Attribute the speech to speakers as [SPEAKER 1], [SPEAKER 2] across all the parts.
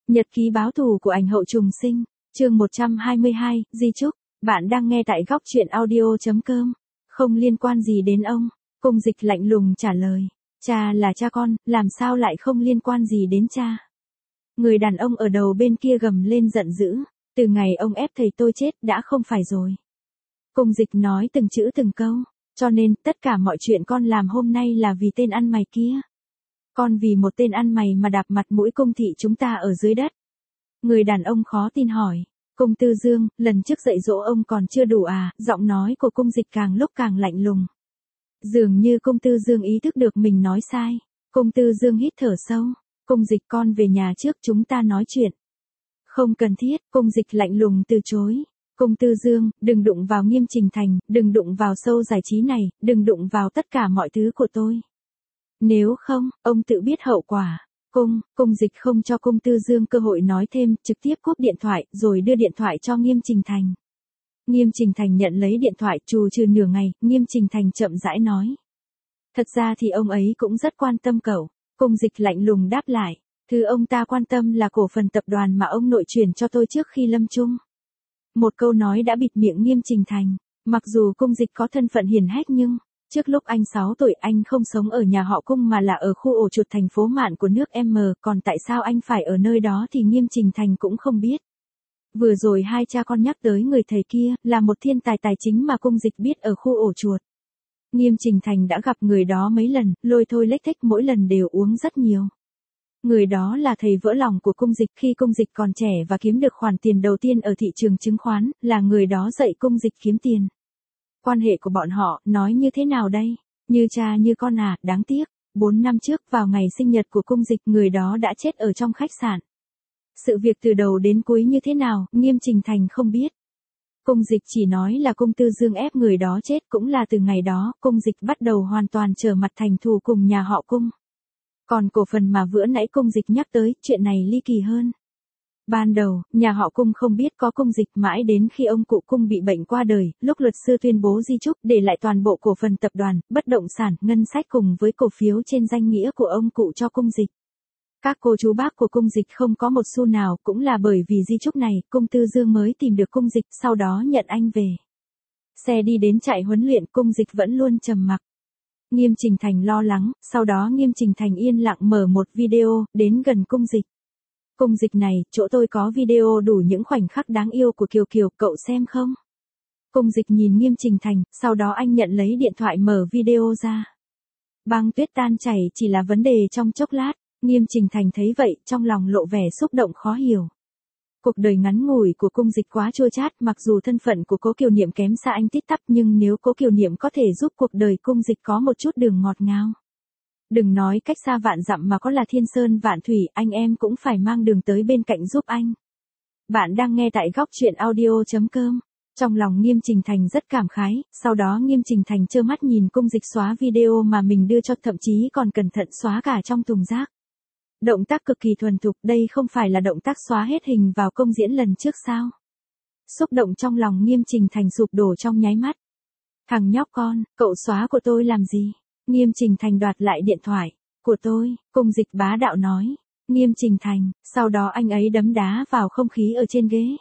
[SPEAKER 1] Nhật ký báo thù của ảnh hậu trùng sinh, chương 122, di chúc, bạn đang nghe tại góc truyện audio.com. Không liên quan gì đến ông, Cung Dịch lạnh lùng trả lời. Cha là cha con, làm sao lại không liên quan gì đến cha? Người đàn ông ở đầu bên kia gầm lên giận dữ, từ ngày ông ép thầy tôi chết đã không phải rồi. Cung Dịch nói từng chữ từng câu, cho nên tất cả mọi chuyện con làm hôm nay là vì tên ăn mày kia. Con vì một tên ăn mày mà đạp mặt mũi Cung thị chúng ta ở dưới đất. Người đàn ông khó tin hỏi, Cung Tư Dương, lần trước dạy dỗ ông còn chưa đủ à? Giọng nói của Cung Dịch càng lúc càng lạnh lùng. Dường như Cung Tư Dương ý thức được mình nói sai. Cung Tư Dương hít thở sâu. Cung Dịch, con về nhà trước, chúng ta nói chuyện. Không cần thiết, Cung Dịch lạnh lùng từ chối. Cung Tư Dương, đừng đụng vào Nghiêm Trình Thành, đừng đụng vào show giải trí này, đừng đụng vào tất cả mọi thứ của tôi. Nếu không, ông tự biết hậu quả. Cung Dịch không cho Cung Tư Dương cơ hội nói thêm, trực tiếp cúp điện thoại, rồi đưa điện thoại cho Nghiêm Trình Thành. Nghiêm Trình Thành nhận lấy điện thoại, trù trừ nửa ngày, Nghiêm Trình Thành chậm rãi nói. Thật ra thì ông ấy cũng rất quan tâm cậu. Cung Dịch lạnh lùng đáp lại. Thứ ông ta quan tâm là cổ phần tập đoàn mà ông nội chuyển cho tôi trước khi lâm chung. Một câu nói đã bịt miệng Nghiêm Trình Thành. Mặc dù Cung Dịch có thân phận hiển hách nhưng, trước lúc anh 6 tuổi anh không sống ở nhà họ Cung mà là ở khu ổ chuột thành phố Mạn của nước M, còn tại sao anh phải ở nơi đó thì Nghiêm Trình Thành cũng không biết. Vừa rồi hai cha con nhắc tới người thầy kia, là một thiên tài tài chính mà Cung Dịch biết ở khu ổ chuột. Nghiêm Trình Thành đã gặp người đó mấy lần, lôi thôi lếch thếch mỗi lần đều uống rất nhiều. Người đó là thầy vỡ lòng của Cung Dịch khi Cung Dịch còn trẻ và kiếm được khoản tiền đầu tiên ở thị trường chứng khoán, là người đó dạy Cung Dịch kiếm tiền. Quan hệ của bọn họ, nói như thế nào đây? Như cha như con à, đáng tiếc. 4 năm trước, vào ngày sinh nhật của Cung Dịch, người đó đã chết ở trong khách sạn. Sự việc từ đầu đến cuối như thế nào, Nghiêm Trình Thành không biết. Cung Dịch chỉ nói là Cung Tư Dương ép người đó chết, cũng là từ ngày đó, Cung Dịch bắt đầu hoàn toàn trở mặt thành thù cùng nhà họ Cung. Còn cổ phần mà vừa nãy Cung Dịch nhắc tới, chuyện này ly kỳ hơn. Ban đầu, nhà họ Cung không biết có Cung Dịch mãi đến khi ông cụ Cung bị bệnh qua đời, lúc luật sư tuyên bố di chúc để lại toàn bộ cổ phần tập đoàn, bất động sản, ngân sách cùng với cổ phiếu trên danh nghĩa của ông cụ cho Cung Dịch. Các cô chú bác của Cung Dịch không có một xu nào, cũng là bởi vì di chúc này, Cung Tư Dương mới tìm được Cung Dịch, sau đó nhận anh về. Xe đi đến trại huấn luyện, Cung Dịch vẫn luôn trầm mặc. Nghiêm Trình Thành lo lắng, sau đó Nghiêm Trình Thành yên lặng mở một video, đến gần Cung Dịch. Cung Dịch này, chỗ tôi có video đủ những khoảnh khắc đáng yêu của Kiều Kiều, cậu xem không? Cung Dịch nhìn Nghiêm Trình Thành, sau đó anh nhận lấy điện thoại mở video ra. Băng tuyết tan chảy chỉ là vấn đề trong chốc lát. Nghiêm Trình Thành thấy vậy, trong lòng lộ vẻ xúc động khó hiểu. Cuộc đời ngắn ngủi của Cung Dịch quá chua chát, mặc dù thân phận của Cố Kiều Niệm kém xa anh tít tắp, nhưng nếu Cố Kiều Niệm có thể giúp cuộc đời Cung Dịch có một chút đường ngọt ngào. Đừng nói cách xa vạn dặm mà có là thiên sơn vạn thủy, anh em cũng phải mang đường tới bên cạnh giúp anh. Bạn đang nghe tại góc truyện audio.com. Trong lòng Nghiêm Trình Thành rất cảm khái, sau đó Nghiêm Trình Thành trơ mắt nhìn Cung Dịch xóa video mà mình đưa cho, thậm chí còn cẩn thận xóa cả trong thùng rác. Động tác cực kỳ thuần thục, đây không phải là động tác xóa hết hình vào công diễn lần trước sao? Xúc động trong lòng Nghiêm Trình Thành sụp đổ trong nháy mắt. Thằng nhóc con, cậu xóa của tôi làm gì? Nghiêm Trình Thành đoạt lại điện thoại. Của tôi, Cung Dịch bá đạo nói. Nghiêm Trình Thành, sau đó anh ấy đấm đá vào không khí ở trên ghế.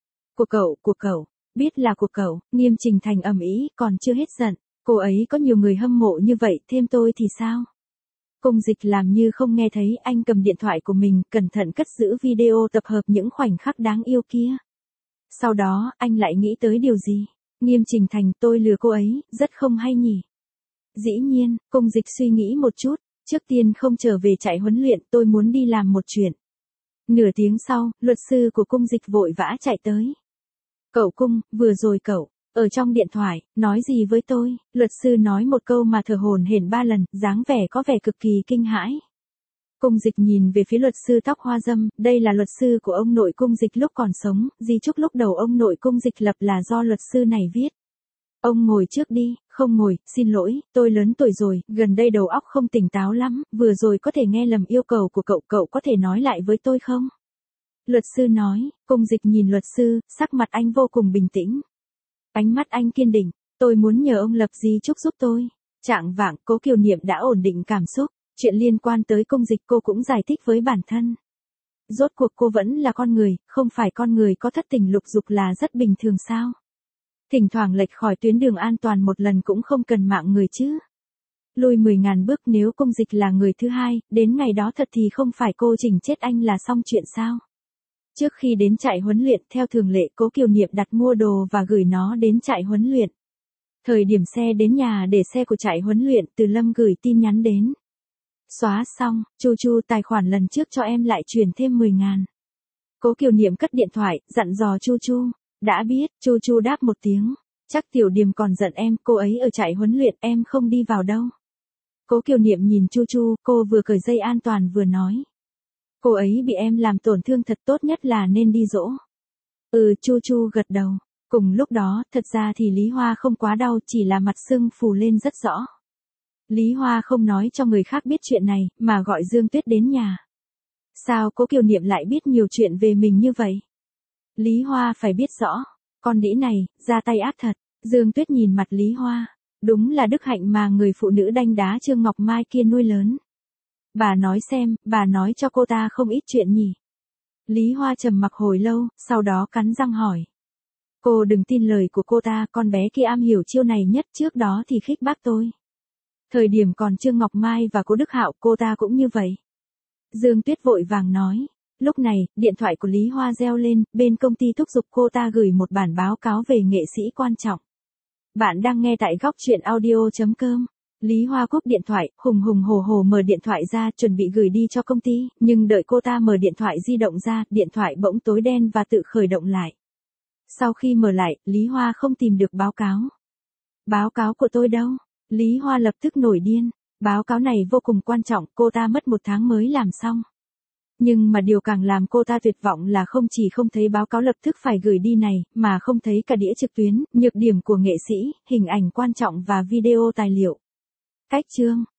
[SPEAKER 1] Của cậu, biết là của cậu, Nghiêm Trình Thành ầm ĩ, còn chưa hết giận. Cô ấy có nhiều người hâm mộ như vậy, thêm tôi thì sao? Cung Dịch làm như không nghe thấy, anh cầm điện thoại của mình, cẩn thận cất giữ video tập hợp những khoảnh khắc đáng yêu kia. Sau đó, anh lại nghĩ tới điều gì? Nghiêm Trình Thành, tôi lừa cô ấy, rất không hay nhỉ? Dĩ nhiên, Cung Dịch suy nghĩ một chút, trước tiên không trở về trại huấn luyện, tôi muốn đi làm một chuyện. Nửa tiếng sau, luật sư của Cung Dịch vội vã chạy tới. Cậu Cung, vừa rồi cậu, ở trong điện thoại, nói gì với tôi? Luật sư nói một câu mà thở hổn hển 3 lần, dáng vẻ có vẻ cực kỳ kinh hãi. Cung Dịch nhìn về phía luật sư tóc hoa dâm, đây là luật sư của ông nội Cung Dịch lúc còn sống, di chúc lúc đầu ông nội Cung Dịch lập là do luật sư này viết. Ông ngồi trước đi. Không ngồi, xin lỗi, tôi lớn tuổi rồi, gần đây đầu óc không tỉnh táo lắm, vừa rồi có thể nghe lầm yêu cầu của cậu, cậu có thể nói lại với tôi không? Luật sư nói. Cung Dịch nhìn luật sư, sắc mặt anh vô cùng bình tĩnh. Ánh mắt anh kiên định, tôi muốn nhờ ông lập di chúc giúp tôi. Trạng vạng, Cố Kiều Niệm đã ổn định cảm xúc, chuyện liên quan tới Cung Dịch cô cũng giải thích với bản thân. Rốt cuộc cô vẫn là con người, không phải con người có thất tình lục dục là rất bình thường sao? Thỉnh thoảng lệch khỏi tuyến đường an toàn một lần cũng không cần mạng người chứ. Lùi 10.000 bước nếu Cung Dịch là người thứ hai, đến ngày đó thật thì không phải cô chỉnh chết anh là xong chuyện sao? Trước khi đến trại huấn luyện, theo thường lệ Cố Kiều Niệm đặt mua đồ và gửi nó đến trại huấn luyện. Thời điểm xe đến nhà để xe của trại huấn luyện, Từ Lâm gửi tin nhắn đến. Xóa xong, Chu tài khoản lần trước cho em lại chuyển thêm 10.000. Cố Kiều Niệm cất điện thoại, dặn dò Chu. Đã biết, Chu đáp một tiếng. Chắc Tiểu Điềm còn giận em, cô ấy ở trại huấn luyện, em không đi vào đâu. Cố Kiều Niệm nhìn Chu, cô vừa cởi dây an toàn vừa nói. Cô ấy bị em làm tổn thương thật, tốt nhất là nên đi dỗ. Chu gật đầu. Cùng lúc đó, thật ra thì Lý Hoa không quá đau, chỉ là mặt sưng phù lên rất rõ. Lý Hoa không nói cho người khác biết chuyện này, mà gọi Dương Tuyết đến nhà. Sao Cố Kiều Niệm lại biết nhiều chuyện về mình như vậy? Lý Hoa phải biết rõ. Con đĩ này, ra tay ác thật. Dương Tuyết nhìn mặt Lý Hoa. Đúng là đức hạnh mà người phụ nữ đanh đá Trương Ngọc Mai kia nuôi lớn. Bà nói xem, bà nói cho cô ta không ít chuyện nhỉ. Lý Hoa trầm mặc hồi lâu, sau đó cắn răng hỏi. Cô đừng tin lời của cô ta, con bé kia am hiểu chiêu này nhất, trước đó thì khích bác tôi. Thời điểm còn Trương Ngọc Mai và cô Đức Hạo, cô ta cũng như vậy. Dương Tuyết vội vàng nói. Lúc này, điện thoại của Lý Hoa reo lên, bên công ty thúc giục cô ta gửi một bản báo cáo về nghệ sĩ quan trọng. Bạn đang nghe tại góc truyện audio.com. Lý Hoa cúp điện thoại, hùng hổ mở điện thoại ra, chuẩn bị gửi đi cho công ty, nhưng đợi cô ta mở điện thoại di động ra, điện thoại bỗng tối đen và tự khởi động lại. Sau khi mở lại, Lý Hoa không tìm được báo cáo. Báo cáo của tôi đâu? Lý Hoa lập tức nổi điên. Báo cáo này vô cùng quan trọng, cô ta mất 1 tháng mới làm xong. Nhưng mà điều càng làm cô ta tuyệt vọng là không chỉ không thấy báo cáo lập tức phải gửi đi này, mà không thấy cả đĩa trực tuyến, nhược điểm của nghệ sĩ, hình ảnh quan trọng và video tài liệu. Cách chương.